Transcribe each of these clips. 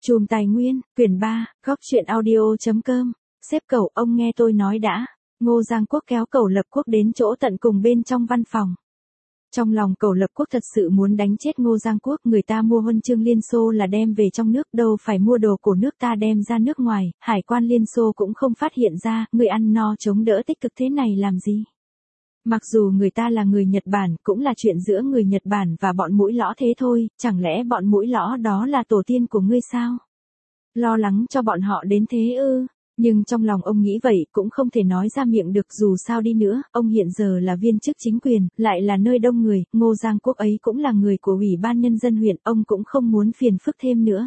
Chùm Tài Nguyên, quyển 3, góc truyện audio.com, xếp Cẩu, ông nghe tôi nói đã. Ngô Giang Quốc kéo Cẩu Lập Quốc đến chỗ tận cùng bên trong văn phòng. Trong lòng Cẩu Lập Quốc thật sự muốn đánh chết Ngô Giang Quốc, người ta mua huân chương Liên Xô là đem về trong nước, đâu phải mua đồ của nước ta đem ra nước ngoài, hải quan Liên Xô cũng không phát hiện ra, người ăn no chống đỡ tích cực thế này làm gì. Mặc dù người ta là người Nhật Bản, cũng là chuyện giữa người Nhật Bản và bọn mũi lõ thế thôi, chẳng lẽ bọn mũi lõ đó là tổ tiên của ngươi sao? Lo lắng cho bọn họ đến thế ư? Nhưng trong lòng ông nghĩ vậy cũng không thể nói ra miệng được, dù sao đi nữa, ông hiện giờ là viên chức chính quyền, lại là nơi đông người, Ngô Giang Quốc ấy cũng là người của Ủy ban Nhân dân huyện, ông cũng không muốn phiền phức thêm nữa.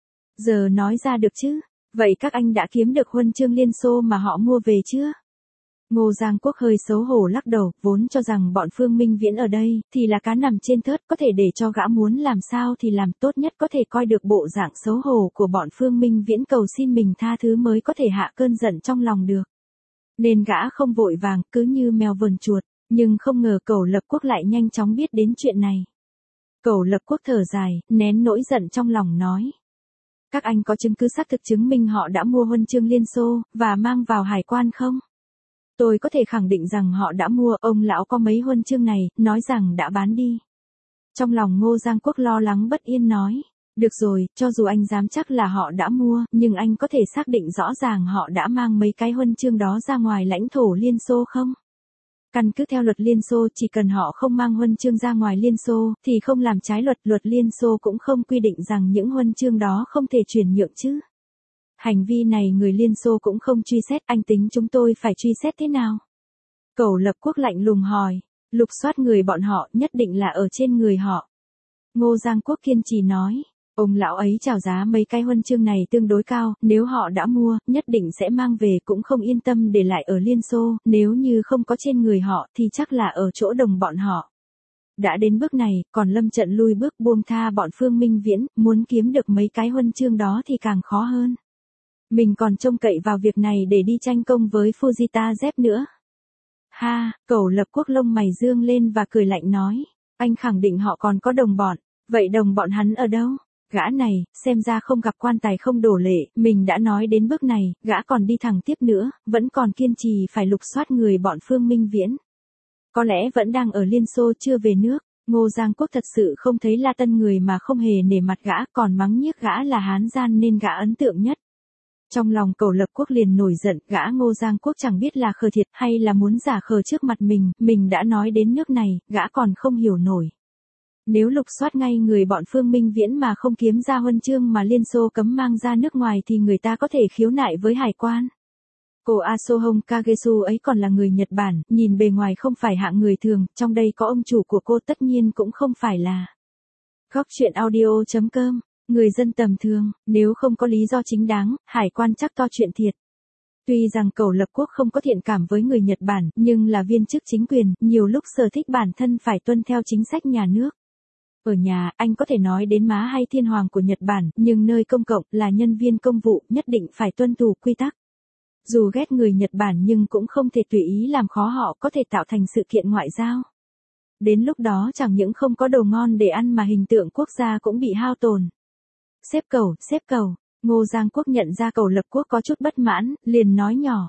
Giờ nói ra được chứ? Vậy các anh đã kiếm được huân chương Liên Xô mà họ mua về chưa? Ngô Giang Quốc hơi xấu hổ lắc đầu, vốn cho rằng bọn Phương Minh Viễn ở đây, thì là cá nằm trên thớt, có thể để cho gã muốn làm sao thì làm, tốt nhất có thể coi được bộ dạng xấu hổ của bọn Phương Minh Viễn cầu xin mình tha thứ mới có thể hạ cơn giận trong lòng được. Nên gã không vội vàng, cứ như mèo vờn chuột, nhưng không ngờ Cẩu Lập Quốc lại nhanh chóng biết đến chuyện này. Cẩu Lập Quốc thở dài, nén nỗi giận trong lòng nói. Các anh có chứng cứ xác thực chứng minh họ đã mua huân chương Liên Xô, và mang vào hải quan không? Tôi có thể khẳng định rằng họ đã mua, ông lão có mấy huân chương này, nói rằng đã bán đi. Trong lòng Ngô Giang Quốc lo lắng bất yên nói, được rồi, cho dù anh dám chắc là họ đã mua, nhưng anh có thể xác định rõ ràng họ đã mang mấy cái huân chương đó ra ngoài lãnh thổ Liên Xô không? Căn cứ theo luật Liên Xô, chỉ cần họ không mang huân chương ra ngoài Liên Xô, thì không làm trái luật, luật Liên Xô cũng không quy định rằng những huân chương đó không thể chuyển nhượng chứ. Hành vi này người Liên Xô cũng không truy xét, anh tính chúng tôi phải truy xét thế nào? Cẩu Lập Quốc lạnh lùng hỏi, lục soát người bọn họ, nhất định là ở trên người họ. Ngô Giang Quốc kiên trì nói, ông lão ấy chào giá mấy cái huân chương này tương đối cao, nếu họ đã mua, nhất định sẽ mang về, cũng không yên tâm để lại ở Liên Xô, nếu như không có trên người họ thì chắc là ở chỗ đồng bọn họ. Đã đến bước này, còn lâm trận lui bước buông tha bọn Phương Minh Viễn, muốn kiếm được mấy cái huân chương đó thì càng khó hơn. Mình còn trông cậy vào việc này để đi tranh công với Fujita Z nữa. Ha, Cẩu Lập Quốc lông mày dương lên và cười lạnh nói, anh khẳng định họ còn có đồng bọn, vậy đồng bọn hắn ở đâu? Gã này, xem ra không gặp quan tài không đổ lệ, mình đã nói đến bước này, gã còn đi thẳng tiếp nữa, vẫn còn kiên trì phải lục soát người bọn Phương Minh Viễn. Có lẽ vẫn đang ở Liên Xô chưa về nước. Ngô Giang Quốc thật sự không thấy La Tân người mà không hề nể mặt gã, còn mắng nhiếc gã là hán gian nên gã ấn tượng nhất. Trong lòng Cẩu Lập Quốc liền nổi giận, gã Ngô Giang Quốc chẳng biết là khờ thiệt hay là muốn giả khờ trước mặt mình đã nói đến nước này, gã còn không hiểu nổi. Nếu lục soát ngay người bọn Phương Minh Viễn mà không kiếm ra huân chương mà Liên Xô cấm mang ra nước ngoài thì người ta có thể khiếu nại với hải quan. Cô Asohong Kagesu ấy còn là người Nhật Bản, nhìn bề ngoài không phải hạng người thường, trong đây có ông chủ của cô tất nhiên cũng không phải là. Góc truyện audio.com, người dân tầm thường, nếu không có lý do chính đáng, hải quan chắc to chuyện thiệt. Tuy rằng Cẩu Lập Quốc không có thiện cảm với người Nhật Bản, nhưng là viên chức chính quyền, nhiều lúc sở thích bản thân phải tuân theo chính sách nhà nước. Ở nhà, anh có thể nói đến má hay thiên hoàng của Nhật Bản, nhưng nơi công cộng, là nhân viên công vụ, nhất định phải tuân thủ quy tắc. Dù ghét người Nhật Bản nhưng cũng không thể tùy ý làm khó họ, có thể tạo thành sự kiện ngoại giao. Đến lúc đó chẳng những không có đồ ngon để ăn mà hình tượng quốc gia cũng bị hao tổn. Xếp Cẩu, Ngô Giang Quốc nhận ra Cẩu Lập Quốc có chút bất mãn, liền nói nhỏ.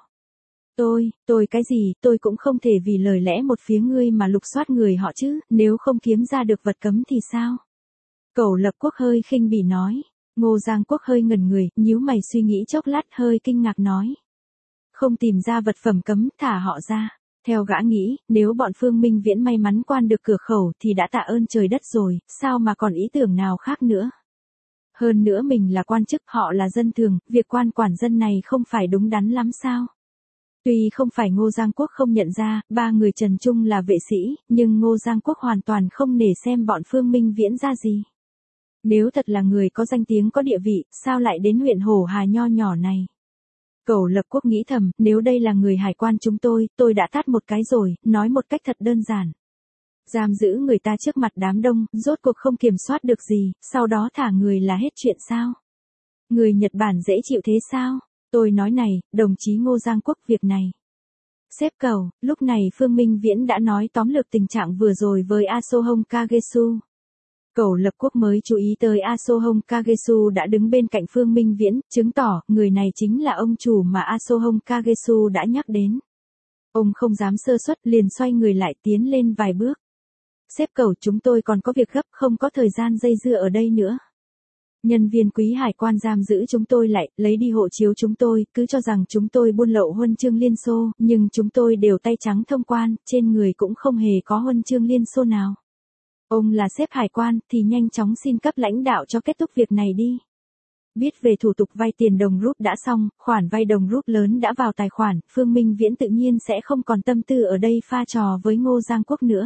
Tôi cái gì, tôi cũng không thể vì lời lẽ một phía ngươi mà lục soát người họ chứ, nếu không kiếm ra được vật cấm thì sao? Cẩu Lập Quốc hơi khinh bỉ nói. Ngô Giang Quốc hơi ngẩn người, nhíu mày suy nghĩ chốc lát hơi kinh ngạc nói. Không tìm ra vật phẩm cấm, thả họ ra. Theo gã nghĩ, nếu bọn Phương Minh Viễn may mắn qua được cửa khẩu thì đã tạ ơn trời đất rồi, sao mà còn ý tưởng nào khác nữa. Hơn nữa mình là quan chức, họ là dân thường, việc quan quản dân này không phải đúng đắn lắm sao? Tuy không phải Ngô Giang Quốc không nhận ra, ba người Trần Trung là vệ sĩ, nhưng Ngô Giang Quốc hoàn toàn không nể xem bọn Phương Minh Viễn ra gì. Nếu thật là người có danh tiếng có địa vị, sao lại đến huyện Hổ Hà nho nhỏ này? Cẩu Lập Quốc nghĩ thầm, nếu đây là người hải quan chúng tôi đã tát một cái rồi, nói một cách thật đơn giản. Giam giữ người ta trước mặt đám đông, rốt cuộc không kiểm soát được gì, sau đó thả người là hết chuyện sao? Người Nhật Bản dễ chịu thế sao? Tôi nói này, đồng chí Ngô Giang Quốc, việc này. Xếp Cẩu, lúc này Phương Minh Viễn đã nói tóm lược tình trạng vừa rồi với Asohong Kagesu. Cẩu lập quốc mới chú ý tới Asohong Kagesu đã đứng bên cạnh Phương Minh Viễn, chứng tỏ người này chính là ông chủ mà Asohong Kagesu đã nhắc đến. Ông không dám sơ suất, liền xoay người lại tiến lên vài bước. Sếp Cẩu, chúng tôi còn có việc gấp, không có thời gian dây dưa ở đây nữa. Nhân viên quý hải quan giam giữ chúng tôi lại, lấy đi hộ chiếu chúng tôi, cứ cho rằng chúng tôi buôn lậu huân chương Liên Xô, nhưng chúng tôi đều tay trắng thông quan, trên người cũng không hề có huân chương Liên Xô nào. Ông là sếp hải quan, thì nhanh chóng xin cấp lãnh đạo cho kết thúc việc này đi. Biết về thủ tục vay tiền đồng rút đã xong, khoản vay đồng rút lớn đã vào tài khoản, Phương Minh Viễn tự nhiên sẽ không còn tâm tư ở đây pha trò với Ngô Giang Quốc nữa.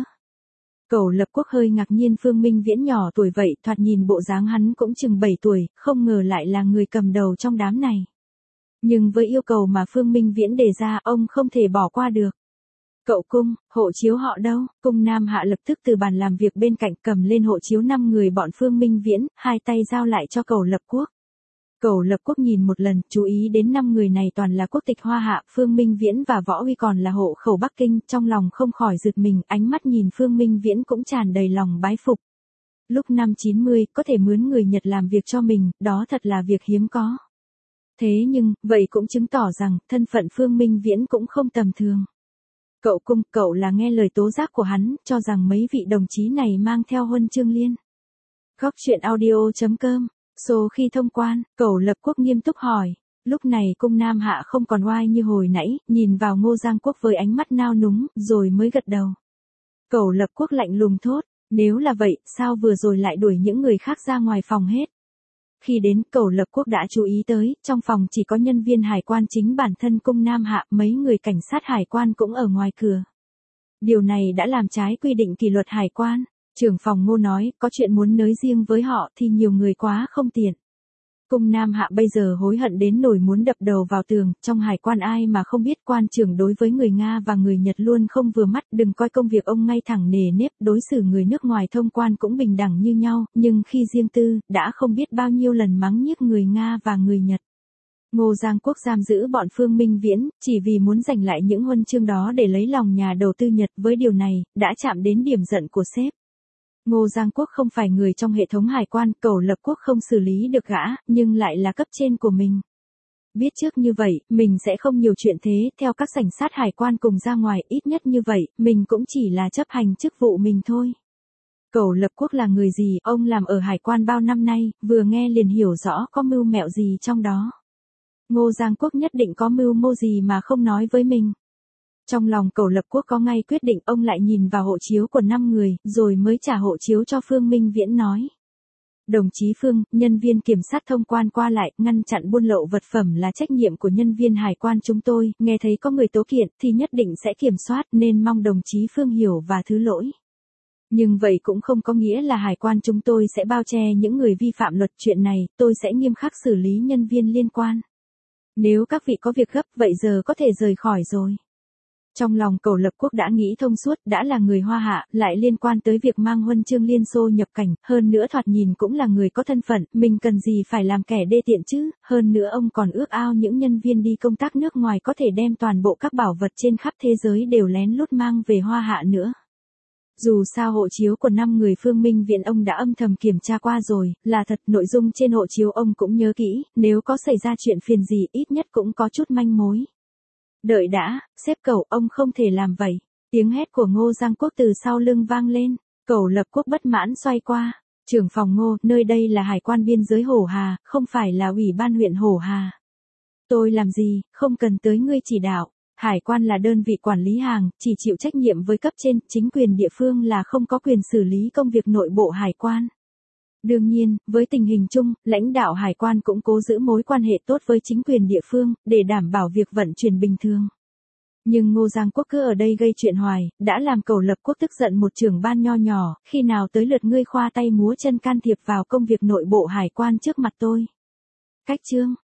Cẩu lập quốc hơi ngạc nhiên Phương Minh Viễn nhỏ tuổi vậy, thoạt nhìn bộ dáng hắn cũng chừng 7 tuổi, không ngờ lại là người cầm đầu trong đám này. Nhưng với yêu cầu mà Phương Minh Viễn đề ra, ông không thể bỏ qua được. Cậu Cung, hộ chiếu họ đâu? Cung Nam Hạ lập tức từ bàn làm việc bên cạnh cầm lên hộ chiếu 5 người bọn Phương Minh Viễn, hai tay giao lại cho Cẩu lập quốc. Cẩu lập quốc nhìn một lần, chú ý đến 5 người này toàn là quốc tịch Hoa Hạ, Phương Minh Viễn và Võ Huy còn là hộ khẩu Bắc Kinh, trong lòng không khỏi giật mình, ánh mắt nhìn Phương Minh Viễn cũng tràn đầy lòng bái phục. Lúc năm 90, có thể mướn người Nhật làm việc cho mình, đó thật là việc hiếm có. Thế nhưng, vậy cũng chứng tỏ rằng, thân phận Phương Minh Viễn cũng không tầm thường. Cậu Cung, cậu là nghe lời tố giác của hắn, cho rằng mấy vị đồng chí này mang theo huân chương Liên. Góc truyện audio.com. Số khi thông quan, Cẩu lập quốc nghiêm túc hỏi. Lúc này Cung Nam Hạ không còn oai như hồi nãy, nhìn vào Ngô Giang Quốc với ánh mắt nao núng, rồi mới gật đầu. Cẩu lập quốc lạnh lùng thốt, nếu là vậy, sao vừa rồi lại đuổi những người khác ra ngoài phòng hết? Khi đến, Cẩu lập quốc đã chú ý tới, trong phòng chỉ có nhân viên hải quan chính bản thân Cung Nam Hạ, mấy người cảnh sát hải quan cũng ở ngoài cửa. Điều này đã làm trái quy định kỷ luật hải quan. Trưởng phòng Ngô nói, có chuyện muốn nói riêng với họ thì nhiều người quá không tiện. Cung Nam Hạ bây giờ hối hận đến nỗi muốn đập đầu vào tường, trong hải quan ai mà không biết quan trưởng đối với người Nga và người Nhật luôn không vừa mắt, đừng coi công việc ông ngay thẳng nề nếp, đối xử người nước ngoài thông quan cũng bình đẳng như nhau, nhưng khi riêng tư, đã không biết bao nhiêu lần mắng nhiếc người Nga và người Nhật. Ngô Giang Quốc giam giữ bọn Phương Minh Viễn, chỉ vì muốn giành lại những huân chương đó để lấy lòng nhà đầu tư Nhật, với điều này, đã chạm đến điểm giận của sếp. Ngô Giang Quốc không phải người trong hệ thống hải quan, Cẩu lập quốc không xử lý được gã, nhưng lại là cấp trên của mình. Biết trước như vậy, mình sẽ không nhiều chuyện thế, theo các cảnh sát hải quan cùng ra ngoài, ít nhất như vậy, mình cũng chỉ là chấp hành chức vụ mình thôi. Cẩu lập quốc là người gì, ông làm ở hải quan bao năm nay, vừa nghe liền hiểu rõ có mưu mẹo gì trong đó. Ngô Giang Quốc nhất định có mưu mô gì mà không nói với mình. Trong lòng Cẩu lập quốc có ngay quyết định, ông lại nhìn vào hộ chiếu của 5 người, rồi mới trả hộ chiếu cho Phương Minh Viễn nói. Đồng chí Phương, nhân viên kiểm sát thông quan qua lại, ngăn chặn buôn lậu vật phẩm là trách nhiệm của nhân viên hải quan chúng tôi, nghe thấy có người tố kiện thì nhất định sẽ kiểm soát, nên mong đồng chí Phương hiểu và thứ lỗi. Nhưng vậy cũng không có nghĩa là hải quan chúng tôi sẽ bao che những người vi phạm luật, chuyện này, tôi sẽ nghiêm khắc xử lý nhân viên liên quan. Nếu các vị có việc gấp, vậy giờ có thể rời khỏi rồi. Trong lòng Cẩu lập quốc đã nghĩ thông suốt, đã là người Hoa Hạ, lại liên quan tới việc mang huân chương Liên Xô nhập cảnh, hơn nữa thoạt nhìn cũng là người có thân phận, mình cần gì phải làm kẻ đê tiện chứ, hơn nữa ông còn ước ao những nhân viên đi công tác nước ngoài có thể đem toàn bộ các bảo vật trên khắp thế giới đều lén lút mang về Hoa Hạ nữa. Dù sao hộ chiếu của 5 người Phương Minh Viễn ông đã âm thầm kiểm tra qua rồi, là thật, nội dung trên hộ chiếu ông cũng nhớ kỹ, nếu có xảy ra chuyện phiền gì ít nhất cũng có chút manh mối. Đợi đã, sếp Cẩu, ông không thể làm vậy. Tiếng hét của Ngô Giang Quốc từ sau lưng vang lên. Cẩu lập quốc bất mãn xoay qua. Trưởng phòng Ngô, nơi đây là hải quan biên giới Hổ Hà, không phải là ủy ban huyện Hổ Hà. Tôi làm gì, không cần tới ngươi chỉ đạo. Hải quan là đơn vị quản lý hàng, chỉ chịu trách nhiệm với cấp trên, chính quyền địa phương là không có quyền xử lý công việc nội bộ hải quan. Đương nhiên, với tình hình chung, lãnh đạo hải quan cũng cố giữ mối quan hệ tốt với chính quyền địa phương, để đảm bảo việc vận chuyển bình thường. Nhưng Ngô Giang Quốc cứ ở đây gây chuyện hoài, đã làm Cẩu lập quốc tức giận một trưởng ban nho nhỏ, khi nào tới lượt ngươi khoa tay múa chân can thiệp vào công việc nội bộ hải quan trước mặt tôi. Cách chương.